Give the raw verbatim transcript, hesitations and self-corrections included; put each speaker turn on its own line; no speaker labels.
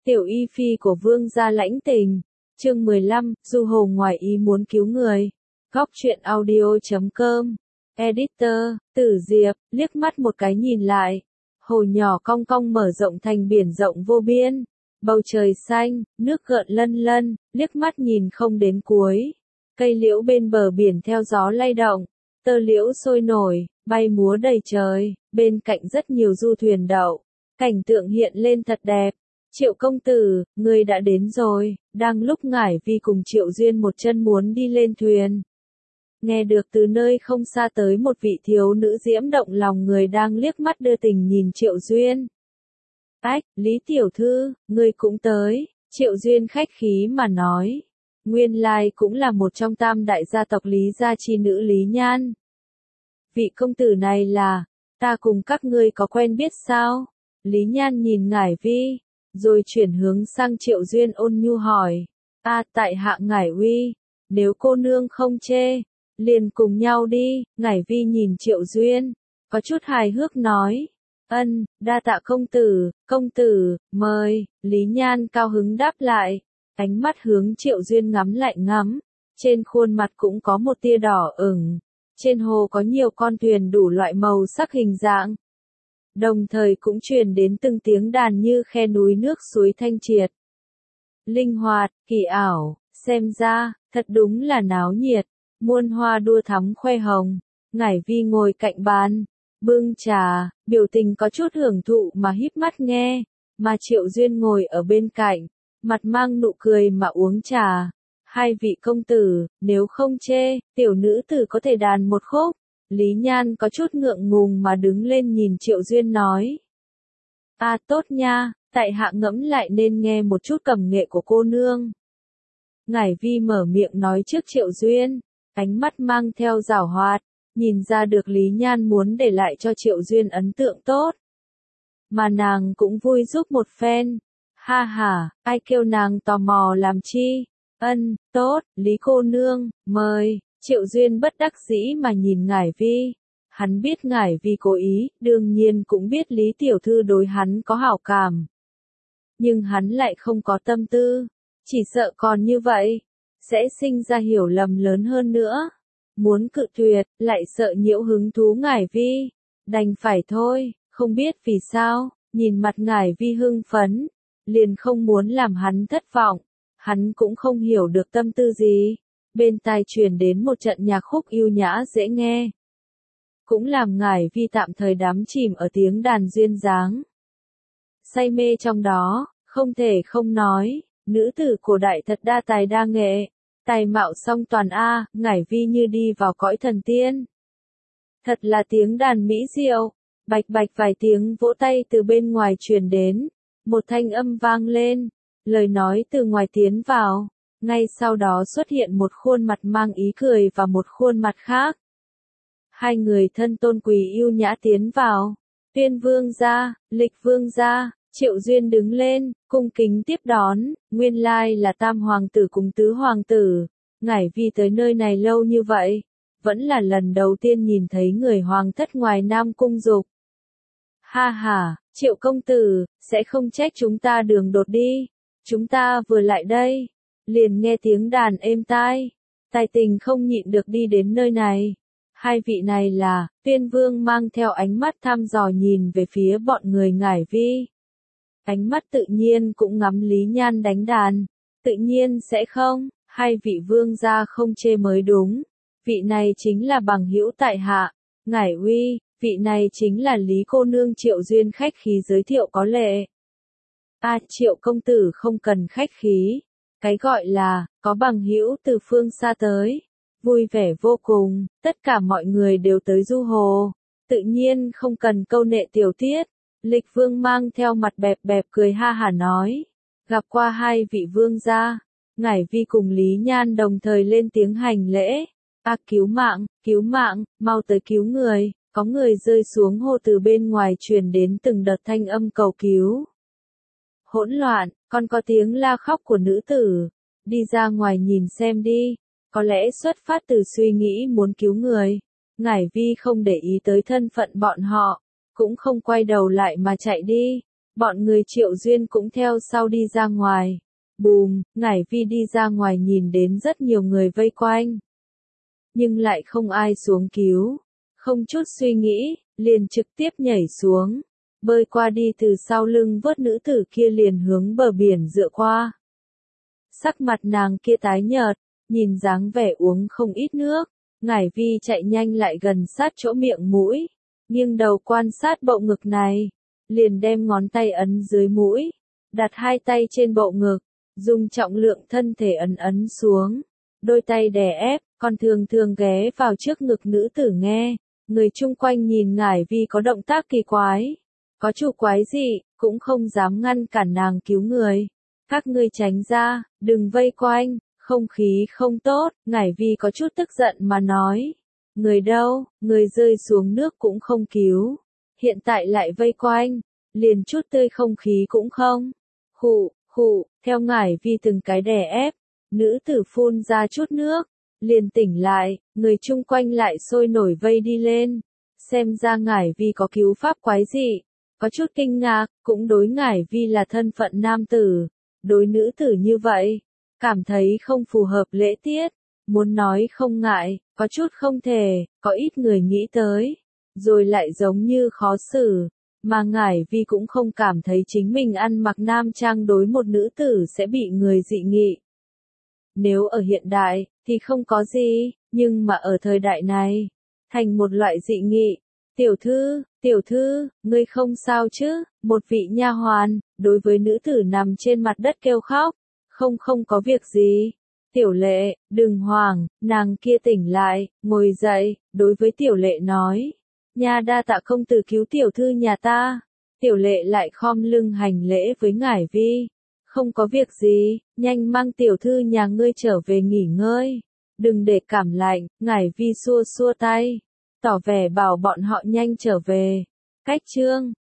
Tiểu y phi của vương gia lãnh tình. Chương mười lăm, Du Hồ ngoài ý muốn cứu người. Góc truyện audio chấm com. Editor, Tử Diệp, liếc mắt một cái nhìn lại. Hồ nhỏ cong cong mở rộng thành biển rộng vô biên. Bầu trời xanh, nước gợn lân lân, liếc mắt nhìn không đến cuối. Cây liễu bên bờ biển theo gió lay động. Tơ liễu sôi nổi, bay múa đầy trời, bên cạnh rất nhiều du thuyền đậu. Cảnh tượng hiện lên thật đẹp. Triệu công tử, người đã đến rồi. Đang lúc Ngải Vi cùng Triệu Duyên một chân muốn đi lên thuyền. Nghe được từ nơi không xa tới một vị thiếu nữ diễm động lòng người đang liếc mắt đưa tình nhìn Triệu Duyên. Ách, Lý Tiểu Thư, người cũng tới. Triệu Duyên khách khí mà nói. Nguyên lai cũng là một trong tam đại gia tộc Lý gia chi nữ Lý Nhan. Vị công tử này là, ta cùng các ngươi có quen biết sao? Lý Nhan nhìn Ngải Vi, rồi chuyển hướng sang Triệu Duyên ôn nhu hỏi. A à, tại hạ Ngải Uy, nếu cô nương không chê, liền cùng nhau đi. Ngải Vi nhìn Triệu Duyên, có chút hài hước nói. Ân, đa tạ công tử, công tử, mời. Lý Nhan cao hứng đáp lại, ánh mắt hướng Triệu Duyên ngắm lại ngắm, trên khuôn mặt cũng có một tia đỏ ửng. Trên hồ có nhiều con thuyền đủ loại màu sắc hình dạng. Đồng thời cũng truyền đến từng tiếng đàn như khe núi nước suối thanh triệt. Linh hoạt, kỳ ảo, xem ra, thật đúng là náo nhiệt, muôn hoa đua thắm khoe hồng. Ngải Vi ngồi cạnh bàn, bưng trà, biểu tình có chút hưởng thụ mà híp mắt nghe, mà Triệu Duyên ngồi ở bên cạnh, mặt mang nụ cười mà uống trà. Hai vị công tử, nếu không chê, tiểu nữ tử có thể đàn một khúc. Lý Nhan có chút ngượng ngùng mà đứng lên nhìn Triệu Duyên nói. À tốt nha, tại hạ ngẫm lại nên nghe một chút cẩm nghệ của cô nương. Ngải Vi mở miệng nói trước Triệu Duyên, ánh mắt mang theo giảo hoạt, nhìn ra được Lý Nhan muốn để lại cho Triệu Duyên ấn tượng tốt. Mà nàng cũng vui giúp một phen. Ha ha, ai kêu nàng tò mò làm chi? Ân, tốt, Lý cô nương, mời. Triệu Duyên bất đắc dĩ mà nhìn Ngải Vi. Hắn biết Ngải Vi cố ý, đương nhiên cũng biết Lý Tiểu Thư đối hắn có hảo cảm. Nhưng hắn lại không có tâm tư. Chỉ sợ còn như vậy, sẽ sinh ra hiểu lầm lớn hơn nữa. Muốn cự tuyệt, lại sợ nhiễu hứng thú Ngải Vi. Đành phải thôi, không biết vì sao, nhìn mặt Ngải Vi hưng phấn, liền không muốn làm hắn thất vọng. Hắn cũng không hiểu được tâm tư gì. Bên tai truyền đến một trận nhạc khúc yêu nhã dễ nghe. Cũng làm Ngải Vi tạm thời đắm chìm ở tiếng đàn duyên dáng. Say mê trong đó, không thể không nói, nữ tử cổ đại thật đa tài đa nghệ. Tài mạo song toàn A, Ngải Vi như đi vào cõi thần tiên. Thật là tiếng đàn mỹ diệu, bạch bạch vài tiếng vỗ tay từ bên ngoài truyền đến. Một thanh âm vang lên, lời nói từ ngoài tiến vào. Ngay sau đó xuất hiện một khuôn mặt mang ý cười và một khuôn mặt khác. Hai người thân tôn quý yêu nhã tiến vào. Tuyên vương gia, Lịch vương gia. Triệu Duyên đứng lên, cung kính tiếp đón. Nguyên lai là tam hoàng tử cùng tứ hoàng tử. Ngải Vi tới nơi này lâu như vậy, vẫn là lần đầu tiên nhìn thấy người hoàng thất ngoài Nam Cung Dục. Ha ha, Triệu công tử, sẽ không trách chúng ta đường đột đi. Chúng ta vừa lại đây, liền nghe tiếng đàn êm tai, tài tình không nhịn được đi đến nơi này. Hai vị này là, Tuyên Vương mang theo ánh mắt thăm dò nhìn về phía bọn người Ngải Vi. Ánh mắt tự nhiên cũng ngắm Lý Nhan đánh đàn. Tự nhiên sẽ không, hai vị vương gia không chê mới đúng. Vị này chính là bằng hữu tại hạ, Ngải Uy, vị này chính là Lý cô nương. Triệu Duyên khách khí giới thiệu có lệ. A à, Triệu công tử không cần khách khí. Cái gọi là, có bằng hữu từ phương xa tới, vui vẻ vô cùng, tất cả mọi người đều tới Du Hồ, tự nhiên không cần câu nệ tiểu tiết. Lịch vương mang theo mặt bẹp bẹp cười ha hả nói, gặp qua hai vị vương gia. Ngải Vi cùng Lý Nhan đồng thời lên tiếng hành lễ. A cứu mạng, cứu mạng, mau tới cứu người, có người rơi xuống hồ. Từ bên ngoài truyền đến từng đợt thanh âm cầu cứu. Hỗn loạn, còn có tiếng la khóc của nữ tử. Đi ra ngoài nhìn xem đi, có lẽ xuất phát từ suy nghĩ muốn cứu người. Ngải Vi không để ý tới thân phận bọn họ, cũng không quay đầu lại mà chạy đi. Bọn người Triệu Duyên cũng theo sau đi ra ngoài. Bùm, Ngải Vi đi ra ngoài nhìn đến rất nhiều người vây quanh. Nhưng lại không ai xuống cứu. Không chút suy nghĩ, liền trực tiếp nhảy xuống. Bơi qua đi từ sau lưng vớt nữ tử kia liền hướng bờ biển dựa qua. Sắc mặt nàng kia tái nhợt, nhìn dáng vẻ uống không ít nước. Ngải Vi chạy nhanh lại gần sát chỗ miệng mũi. Nghiêng đầu quan sát bộ ngực này. Liền đem ngón tay ấn dưới mũi. Đặt hai tay trên bộ ngực. Dùng trọng lượng thân thể ấn ấn xuống. Đôi tay đè ép, còn thường thường ghé vào trước ngực nữ tử nghe. Người chung quanh nhìn Ngải Vi có động tác kỳ quái. Có chủ quái gì, cũng không dám ngăn cản nàng cứu người. Các ngươi tránh ra, đừng vây quanh, không khí không tốt. Ngải Vi có chút tức giận mà nói. Người đâu, người rơi xuống nước cũng không cứu. Hiện tại lại vây quanh, liền chút tươi không khí cũng không. Khụ, khụ, theo Ngải Vi từng cái đè ép, nữ tử phun ra chút nước, liền tỉnh lại, người chung quanh lại sôi nổi vây đi lên. Xem ra Ngải Vi có cứu pháp quái gì, có chút kinh ngạc, cũng đối Ngải Vi là thân phận nam tử, đối nữ tử như vậy, cảm thấy không phù hợp lễ tiết, muốn nói không ngại, có chút không thể, có ít người nghĩ tới, rồi lại giống như khó xử. Mà Ngải Vi cũng không cảm thấy chính mình ăn mặc nam trang đối một nữ tử sẽ bị người dị nghị. Nếu ở hiện đại, thì không có gì, nhưng mà ở thời đại này, thành một loại dị nghị. Tiểu thư, tiểu thư, ngươi không sao chứ? Một vị nha hoàn, đối với nữ tử nằm trên mặt đất kêu khóc. Không không có việc gì. Tiểu Lệ, đừng hoảng, nàng kia tỉnh lại, ngồi dậy, đối với Tiểu Lệ nói. Nha đa tạ công tử cứu tiểu thư nhà ta. Tiểu Lệ lại khom lưng hành lễ với Ngải Vi. Không có việc gì, nhanh mang tiểu thư nhà ngươi trở về nghỉ ngơi. Đừng để cảm lạnh. Ngải Vi xua xua tay, tỏ vẻ bảo bọn họ nhanh trở về. Cách chương